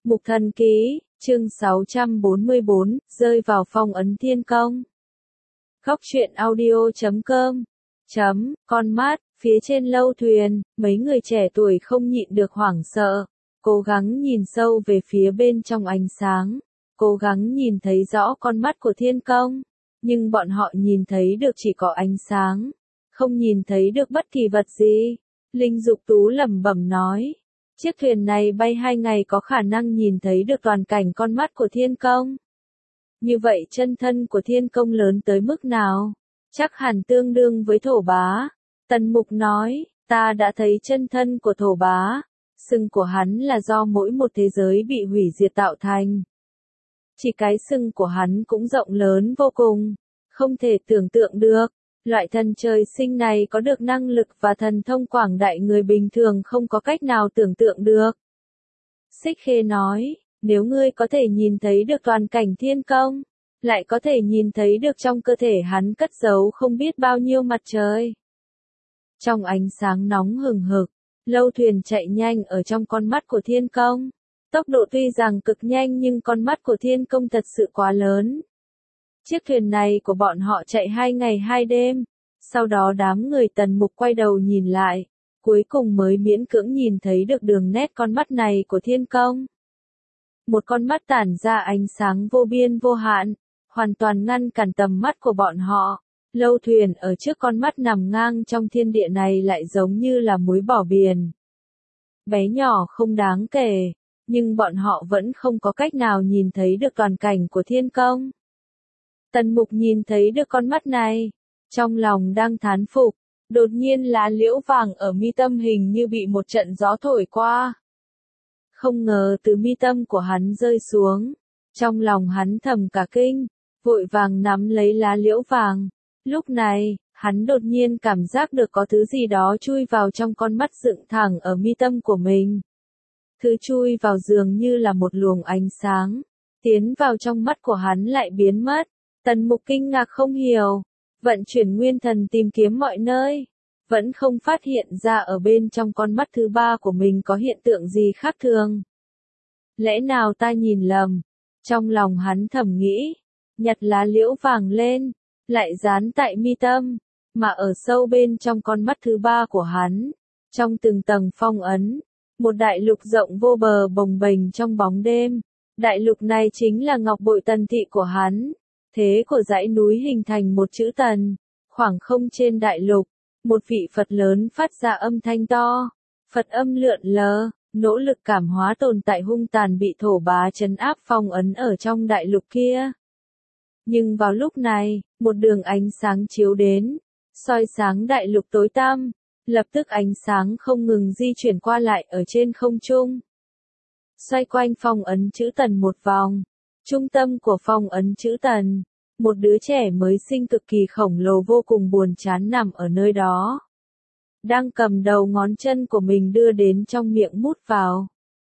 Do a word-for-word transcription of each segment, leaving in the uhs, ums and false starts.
Mục Thần Ký, chương sáu trăm bốn mươi bốn, rơi vào phong ấn thiên công. Góc truyện audio chấm com chấm, con mắt, phía trên lâu thuyền, mấy người trẻ tuổi không nhịn được hoảng sợ, cố gắng nhìn sâu về phía bên trong ánh sáng, cố gắng nhìn thấy rõ con mắt của thiên công, nhưng bọn họ nhìn thấy được chỉ có ánh sáng, không nhìn thấy được bất kỳ vật gì. Linh Dục Tú lẩm bẩm nói, chiếc thuyền này bay hai ngày có khả năng nhìn thấy được toàn cảnh con mắt của thiên công. Như vậy chân thân của thiên công lớn tới mức nào? Chắc hẳn tương đương với thổ bá. Tần Mục nói, ta đã thấy chân thân của thổ bá. Sừng của hắn là do mỗi một thế giới bị hủy diệt tạo thành. Chỉ cái sừng của hắn cũng rộng lớn vô cùng. Không thể tưởng tượng được. Loại thần trời sinh này có được năng lực và thần thông quảng đại người bình thường không có cách nào tưởng tượng được. Xích Khê nói, nếu ngươi có thể nhìn thấy được toàn cảnh thiên công, lại có thể nhìn thấy được trong cơ thể hắn cất giấu không biết bao nhiêu mặt trời. Trong ánh sáng nóng hừng hực, lâu thuyền chạy nhanh ở trong con mắt của thiên công. Tốc độ tuy rằng cực nhanh nhưng con mắt của thiên công thật sự quá lớn. Chiếc thuyền này của bọn họ chạy hai ngày hai đêm, sau đó đám người Tần Mục quay đầu nhìn lại, cuối cùng mới miễn cưỡng nhìn thấy được đường nét con mắt này của thiên công. Một con mắt tản ra ánh sáng vô biên vô hạn, hoàn toàn ngăn cản tầm mắt của bọn họ. Lâu thuyền ở trước con mắt nằm ngang trong thiên địa này lại giống như là muối bỏ biển. Bé nhỏ không đáng kể, nhưng bọn họ vẫn không có cách nào nhìn thấy được toàn cảnh của thiên công. Tần Mục nhìn thấy được con mắt này, trong lòng đang thán phục, đột nhiên lá liễu vàng ở mi tâm hình như bị một trận gió thổi qua. Không ngờ từ mi tâm của hắn rơi xuống, trong lòng hắn thầm cả kinh, vội vàng nắm lấy lá liễu vàng. Lúc này, hắn đột nhiên cảm giác được có thứ gì đó chui vào trong con mắt dựng thẳng ở mi tâm của mình. Thứ chui vào dường như là một luồng ánh sáng, tiến vào trong mắt của hắn lại biến mất. Tần Mục kinh ngạc không hiểu, vận chuyển nguyên thần tìm kiếm mọi nơi, vẫn không phát hiện ra ở bên trong con mắt thứ ba của mình có hiện tượng gì khác thường. Lẽ nào ta nhìn lầm? Trong lòng hắn thầm nghĩ, nhặt lá liễu vàng lên, lại dán tại mi tâm, mà ở sâu bên trong con mắt thứ ba của hắn, trong từng tầng phong ấn, một đại lục rộng vô bờ bồng bềnh trong bóng đêm. Đại lục này chính là ngọc bội tần thị của hắn. Thế của dãy núi hình thành một chữ tần, khoảng không trên đại lục, một vị Phật lớn phát ra âm thanh to, Phật âm lượn lờ, nỗ lực cảm hóa tồn tại hung tàn bị thổ bá trấn áp phong ấn ở trong đại lục kia. Nhưng vào lúc này, một đường ánh sáng chiếu đến, soi sáng đại lục tối tăm, lập tức ánh sáng không ngừng di chuyển qua lại ở trên không trung. Xoay quanh phong ấn chữ tần một vòng. Trung tâm của phong ấn chữ tần, một đứa trẻ mới sinh cực kỳ khổng lồ vô cùng buồn chán nằm ở nơi đó. Đang cầm đầu ngón chân của mình đưa đến trong miệng mút vào.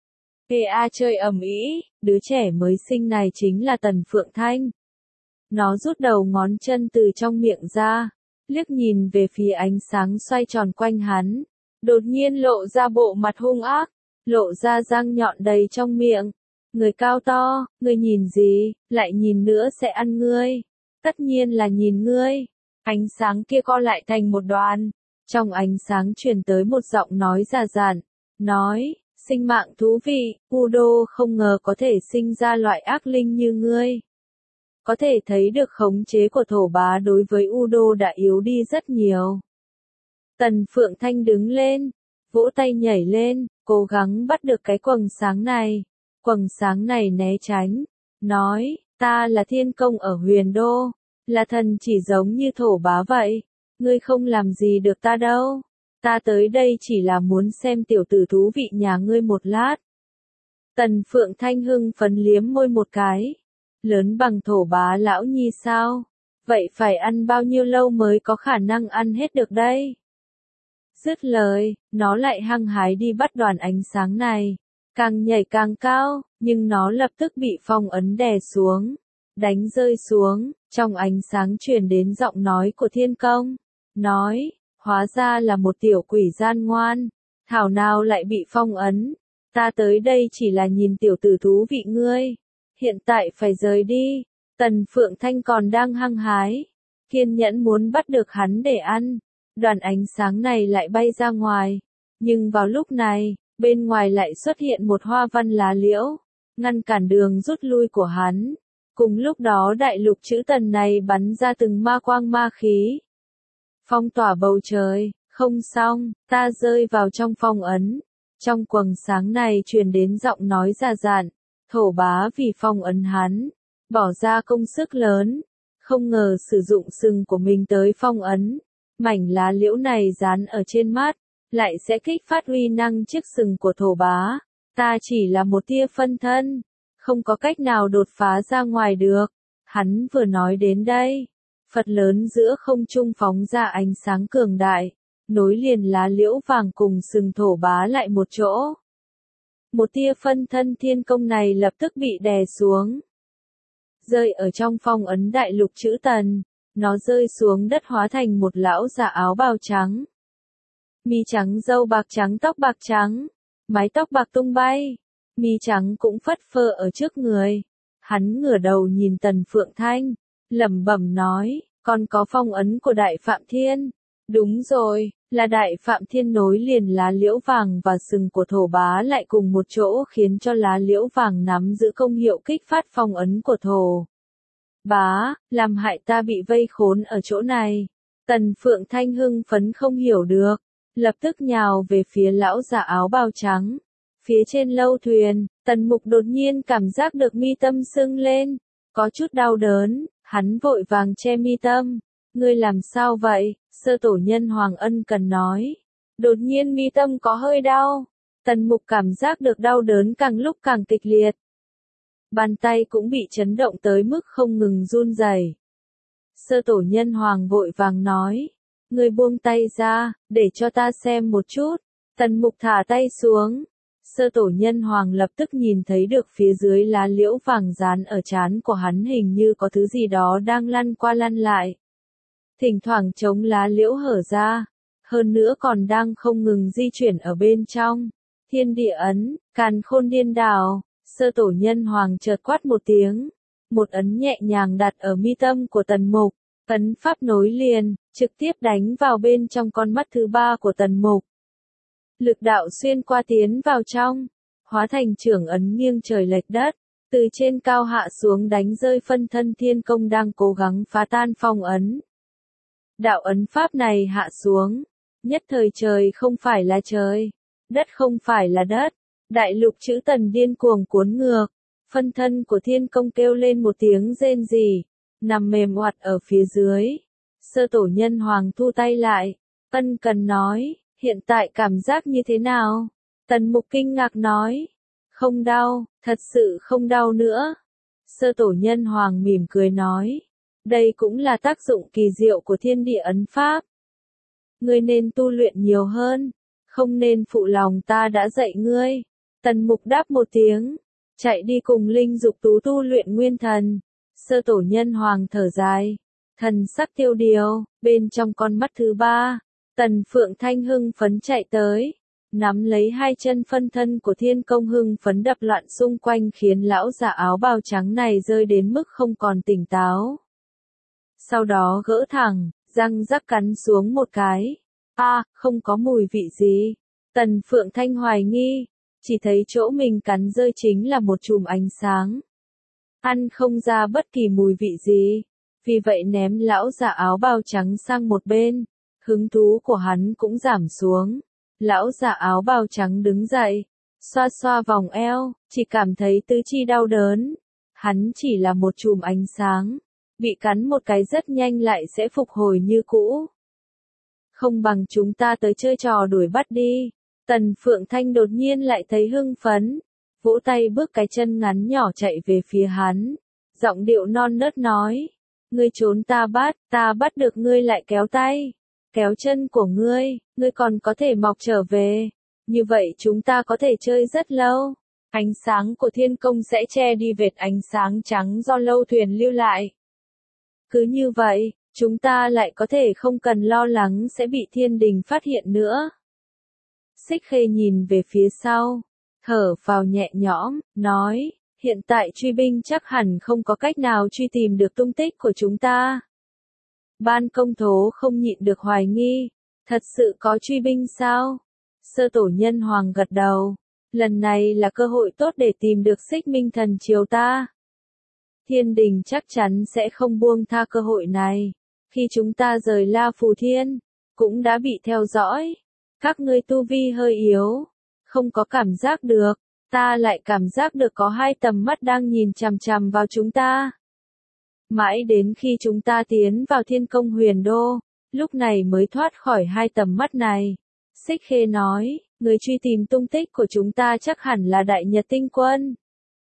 Ê a chơi ầm ĩ, đứa trẻ mới sinh này chính là Tần Phượng Thanh. Nó rút đầu ngón chân từ trong miệng ra, liếc nhìn về phía ánh sáng xoay tròn quanh hắn, đột nhiên lộ ra bộ mặt hung ác, lộ ra răng nhọn đầy trong miệng. Người cao to, ngươi nhìn gì, lại nhìn nữa sẽ ăn ngươi. Tất nhiên là nhìn ngươi. Ánh sáng kia co lại thành một đoàn. Trong ánh sáng truyền tới một giọng nói già dặn. Nói, sinh mạng thú vị, Udo không ngờ có thể sinh ra loại ác linh như ngươi. Có thể thấy được khống chế của thổ bá đối với Udo đã yếu đi rất nhiều. Tần Phượng Thanh đứng lên, vỗ tay nhảy lên, cố gắng bắt được cái quầng sáng này. Quầng sáng này né tránh, nói, ta là thiên công ở huyền đô, là thần chỉ giống như thổ bá vậy, ngươi không làm gì được ta đâu, ta tới đây chỉ là muốn xem tiểu tử thú vị nhà ngươi một lát. Tần Phượng Thanh hưng phấn liếm môi một cái, lớn bằng thổ bá lão nhi sao, vậy phải ăn bao nhiêu lâu mới có khả năng ăn hết được đây? Dứt lời, nó lại hăng hái đi bắt đoàn ánh sáng này. Càng nhảy càng cao, nhưng nó lập tức bị phong ấn đè xuống, đánh rơi xuống, trong ánh sáng truyền đến giọng nói của thiên công. Nói, hóa ra là một tiểu quỷ gian ngoan, thảo nào lại bị phong ấn, Ta tới đây chỉ là nhìn tiểu tử thú vị ngươi. Hiện tại phải rời đi. Tần Phượng Thanh còn đang hăng hái. Kiên nhẫn muốn bắt được hắn để ăn. Đoàn ánh sáng này lại bay ra ngoài. Nhưng vào lúc này, bên ngoài lại xuất hiện một hoa văn lá liễu. Ngăn cản đường rút lui của hắn. Cùng lúc đó đại lục chữ tần này bắn ra từng ma quang ma khí. Phong tỏa bầu trời, không xong, ta rơi vào trong phong ấn. Trong quầng sáng này truyền đến giọng nói già dặn, thổ bá vì phong ấn hắn, bỏ ra công sức lớn, không ngờ sử dụng sừng của mình tới phong ấn. Mảnh lá liễu này dán ở trên mắt, lại sẽ kích phát uy năng chiếc sừng của thổ bá. Ta chỉ là một tia phân thân, không có cách nào đột phá ra ngoài được. Hắn vừa nói đến đây, Phật lớn giữa không trung phóng ra ánh sáng cường đại, nối liền lá liễu vàng cùng sừng thổ bá lại một chỗ. Một tia phân thân thiên công này lập tức bị đè xuống. Rơi ở trong phong ấn đại lục chữ tần, nó rơi xuống đất hóa thành một lão già áo bào trắng. Mi trắng râu bạc trắng tóc bạc trắng, mái tóc bạc tung bay, mi trắng cũng phất phơ ở trước người. Hắn ngửa đầu nhìn Tần Phượng Thanh, lẩm bẩm nói, còn có phong ấn của Đại Phạm Thiên. Đúng rồi, là Đại Phạm Thiên nối liền lá liễu vàng và sừng của thổ bá lại cùng một chỗ khiến cho lá liễu vàng nắm giữ công hiệu kích phát phong ấn của thổ bá, làm hại ta bị vây khốn ở chỗ này. Tần Phượng Thanh hưng phấn không hiểu được, lập tức nhào về phía lão già áo bào trắng. Phía trên lâu thuyền, Tần Mục đột nhiên cảm giác được mi tâm sưng lên, có chút đau đớn, hắn vội vàng che mi tâm. Ngươi làm sao vậy? Sơ tổ nhân Hoàng ân cần nói. Đột nhiên mi tâm có hơi đau. Tần Mục cảm giác được đau đớn càng lúc càng kịch liệt. Bàn tay cũng bị chấn động tới mức không ngừng run rẩy. Sơ tổ nhân Hoàng vội vàng nói. Ngươi buông tay ra, để cho ta xem một chút. Tần Mục thả tay xuống. Sơ tổ nhân Hoàng lập tức nhìn thấy được phía dưới lá liễu vàng dán ở trán của hắn hình như có thứ gì đó đang lăn qua lăn lại. Thỉnh thoảng chống lá liễu hở ra, hơn nữa còn đang không ngừng di chuyển ở bên trong. Thiên địa ấn, càn khôn điên đảo, sơ tổ nhân Hoàng chợt quát một tiếng. Một ấn nhẹ nhàng đặt ở mi tâm của Tần Mục, ấn pháp nối liền, trực tiếp đánh vào bên trong con mắt thứ ba của Tần Mục. Lực đạo xuyên qua tiến vào trong, hóa thành trưởng ấn nghiêng trời lệch đất, từ trên cao hạ xuống đánh rơi phân thân thiên công đang cố gắng phá tan phong ấn. Đạo ấn pháp này hạ xuống, nhất thời trời không phải là trời, đất không phải là đất, đại lục chữ tần điên cuồng cuốn ngược, phân thân của thiên công kêu lên một tiếng rên rỉ, nằm mềm oặt ở phía dưới. Sơ tổ nhân Hoàng thu tay lại, ân cần nói. Hiện tại cảm giác như thế nào? Tần Mục kinh ngạc nói. Không đau, thật sự không đau nữa. Sơ tổ nhân Hoàng mỉm cười nói. Đây cũng là tác dụng kỳ diệu của thiên địa ấn pháp. Ngươi nên tu luyện nhiều hơn, không nên phụ lòng ta đã dạy ngươi. Tần Mục đáp một tiếng, chạy đi cùng Linh Dục Tú tu luyện nguyên thần. Sơ tổ nhân Hoàng thở dài, thần sắc tiêu điều, bên trong con mắt thứ ba. Tần Phượng Thanh hưng phấn chạy tới, nắm lấy hai chân phân thân của thiên công hưng phấn đập loạn xung quanh khiến lão già áo bào trắng này rơi đến mức không còn tỉnh táo. Sau đó gỡ thẳng, răng rắc cắn xuống một cái. A, à, không có mùi vị gì. Tần Phượng Thanh hoài nghi, chỉ thấy chỗ mình cắn rơi chính là một chùm ánh sáng. Ăn không ra bất kỳ mùi vị gì, vì vậy ném lão già áo bào trắng sang một bên. Hứng thú của hắn cũng giảm xuống. Lão già áo bào trắng đứng dậy, xoa xoa vòng eo, chỉ cảm thấy tứ chi đau đớn. Hắn chỉ là một chùm ánh sáng, bị cắn một cái rất nhanh lại sẽ phục hồi như cũ. Không bằng chúng ta tới chơi trò đuổi bắt đi. Tần Phượng Thanh đột nhiên lại thấy hưng phấn, vỗ tay bước cái chân ngắn nhỏ chạy về phía hắn. Giọng điệu non nớt nói, ngươi trốn ta bắt, ta bắt được ngươi lại kéo tay. Kéo chân của ngươi, ngươi còn có thể mọc trở về. Như vậy chúng ta có thể chơi rất lâu. Ánh sáng của thiên công sẽ che đi vệt ánh sáng trắng do lâu thuyền lưu lại. Cứ như vậy, chúng ta lại có thể không cần lo lắng sẽ bị thiên đình phát hiện nữa. Xích Khê nhìn về phía sau, thở phào nhẹ nhõm, nói, hiện tại truy binh chắc hẳn không có cách nào truy tìm được tung tích của chúng ta. Ban công thố không nhịn được hoài nghi, thật sự có truy binh sao? Sơ tổ nhân hoàng gật đầu, lần này là cơ hội tốt để tìm được Xích Minh thần triều ta. Thiên đình chắc chắn sẽ không buông tha cơ hội này. Khi chúng ta rời La Phù Thiên, cũng đã bị theo dõi. Các ngươi tu vi hơi yếu, không có cảm giác được, ta lại cảm giác được có hai tầm mắt đang nhìn chằm chằm vào chúng ta. Mãi đến khi chúng ta tiến vào Thiên Công Huyền Đô, lúc này mới thoát khỏi hai tầm mắt này. Xích Khê nói, người truy tìm tung tích của chúng ta chắc hẳn là Đại Nhật Tinh Quân.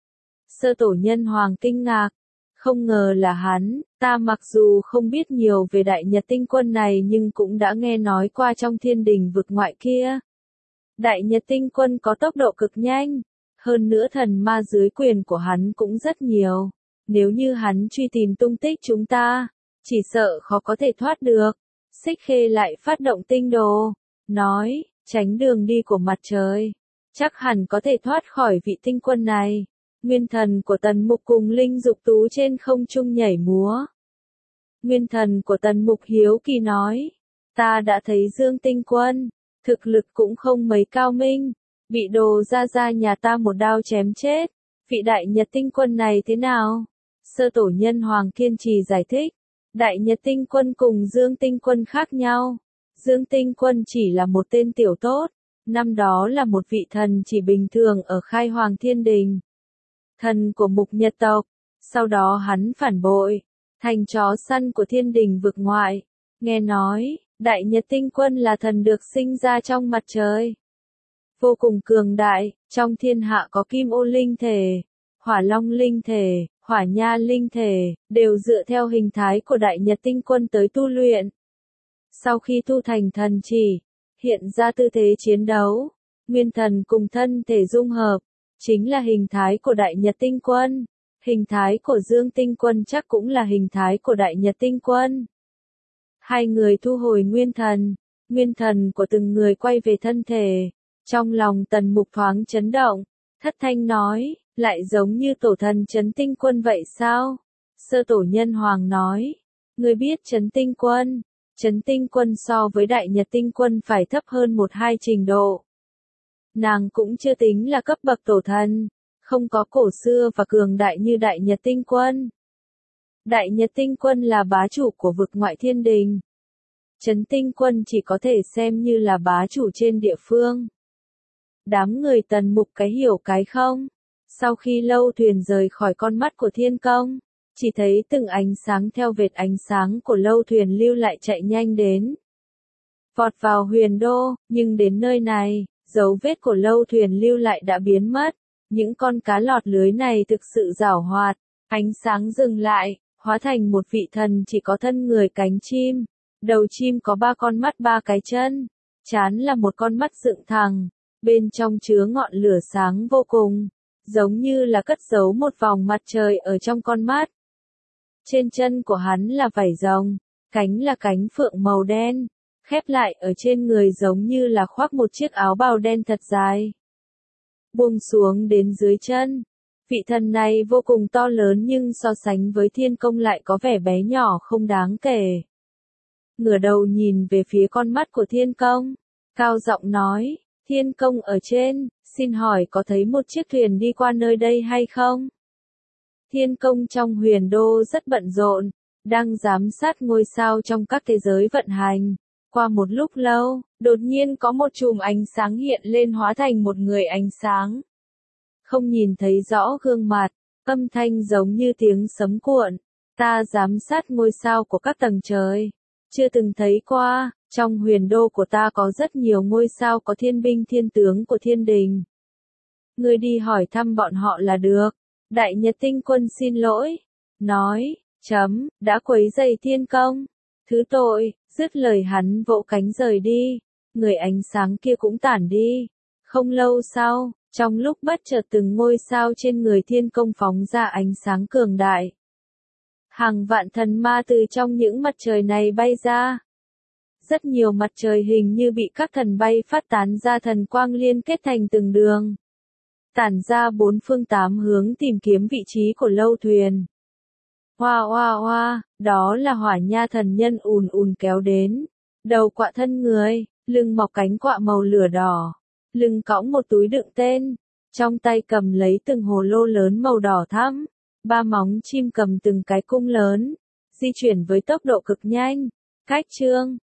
Sơ tổ nhân hoàng kinh ngạc, không ngờ là hắn, ta mặc dù không biết nhiều về Đại Nhật Tinh Quân này nhưng cũng đã nghe nói qua trong thiên đình vực ngoại kia. Đại Nhật Tinh Quân có tốc độ cực nhanh, hơn nữa thần ma dưới quyền của hắn cũng rất nhiều. Nếu như hắn truy tìm tung tích chúng ta, chỉ sợ khó có thể thoát được. Xích Khê lại phát động tinh đồ, nói, tránh đường đi của mặt trời, chắc hẳn có thể thoát khỏi vị tinh quân này. Nguyên thần của Tần Mục cùng Linh Dục Tú trên không trung nhảy múa. Nguyên thần của Tần Mục hiếu kỳ nói, ta đã thấy Dương Tinh Quân, thực lực cũng không mấy cao minh, bị đồ ra ra nhà ta một đao chém chết. Vị Đại Nhật Tinh Quân này thế nào? Sơ tổ nhân hoàng kiên trì giải thích, Đại Nhật Tinh Quân cùng Dương Tinh Quân khác nhau. Dương Tinh Quân chỉ là một tên tiểu tốt, năm đó là một vị thần chỉ bình thường ở Khai Hoàng Thiên Đình. Thần của Mục Nhật tộc, sau đó hắn phản bội, thành chó săn của thiên đình vực ngoại. Nghe nói, Đại Nhật Tinh Quân là thần được sinh ra trong mặt trời. Vô cùng cường đại, trong thiên hạ có Kim Ô Linh Thể, Hỏa Long Linh Thể, Hỏa Nha Linh Thể, đều dựa theo hình thái của Đại Nhật Tinh Quân tới tu luyện. Sau khi tu thành thần chỉ, hiện ra tư thế chiến đấu, nguyên thần cùng thân thể dung hợp, chính là hình thái của Đại Nhật Tinh Quân. Hình thái của Dương Tinh Quân chắc cũng là hình thái của Đại Nhật Tinh Quân. Hai người thu hồi nguyên thần, nguyên thần của từng người quay về thân thể. Trong lòng Tần Mục thoáng chấn động, thất thanh nói, lại giống như tổ thần Trấn Tinh Quân vậy sao? Sơ tổ nhân hoàng nói, người biết Trấn Tinh Quân, Trấn Tinh Quân so với Đại Nhật Tinh Quân phải thấp hơn một hai trình độ. Nàng cũng chưa tính là cấp bậc tổ thần, không có cổ xưa và cường đại như Đại Nhật Tinh Quân. Đại Nhật Tinh Quân là bá chủ của vực ngoại thiên đình. Trấn Tinh Quân chỉ có thể xem như là bá chủ trên địa phương. Đám người Tần Mục cái hiểu cái không. Sau khi lâu thuyền rời khỏi con mắt của thiên công, chỉ thấy từng ánh sáng theo vệt ánh sáng của lâu thuyền lưu lại chạy nhanh đến. Vọt vào huyền đô, nhưng đến nơi này, dấu vết của lâu thuyền lưu lại đã biến mất. Những con cá lọt lưới này thực sự giảo hoạt, ánh sáng dừng lại, hóa thành một vị thần chỉ có thân người cánh chim. Đầu chim có ba con mắt ba cái chân, trán là một con mắt dựng thẳng, bên trong chứa ngọn lửa sáng vô cùng, giống như là cất giấu một vòng mặt trời ở trong con mắt. Trên chân của hắn là vảy rồng, cánh là cánh phượng màu đen, khép lại ở trên người giống như là khoác một chiếc áo bào đen thật dài. Buông xuống đến dưới chân, vị thần này vô cùng to lớn nhưng so sánh với thiên công lại có vẻ bé nhỏ không đáng kể. Ngửa đầu nhìn về phía con mắt của thiên công, cao giọng nói, thiên công ở trên, xin hỏi có thấy một chiếc thuyền đi qua nơi đây hay không? Thiên công trong huyền đô rất bận rộn, đang giám sát ngôi sao trong các thế giới vận hành. Qua một lúc lâu, đột nhiên có một chùm ánh sáng hiện lên hóa thành một người ánh sáng. Không nhìn thấy rõ gương mặt, âm thanh giống như tiếng sấm cuộn. Ta giám sát ngôi sao của các tầng trời. Chưa từng thấy qua, trong huyền đô của ta có rất nhiều ngôi sao có thiên binh thiên tướng của thiên đình. Ngươi đi hỏi thăm bọn họ là được. Đại Nhật Tinh Quân xin lỗi. Nói, chấm, đã quấy rầy thiên công. Thứ tội, dứt lời hắn vỗ cánh rời đi. Người ánh sáng kia cũng tản đi. Không lâu sau, trong lúc bất chợt từng ngôi sao trên người thiên công phóng ra ánh sáng cường đại. Hàng vạn thần ma từ trong những mặt trời này bay ra. Rất nhiều mặt trời hình như bị các thần bay phát tán ra thần quang liên kết thành từng đường. tản ra bốn phương tám hướng tìm kiếm vị trí của lâu thuyền. Hoa hoa hoa, đó là Hỏa Nha thần nhân ùn ùn kéo đến. Đầu quạ thân người, lưng mọc cánh quạ màu lửa đỏ, lưng cõng một túi đựng tên, trong tay cầm lấy từng hồ lô lớn màu đỏ thẫm, ba móng chim cầm từng cái cung lớn, di chuyển với tốc độ cực nhanh. Cách chương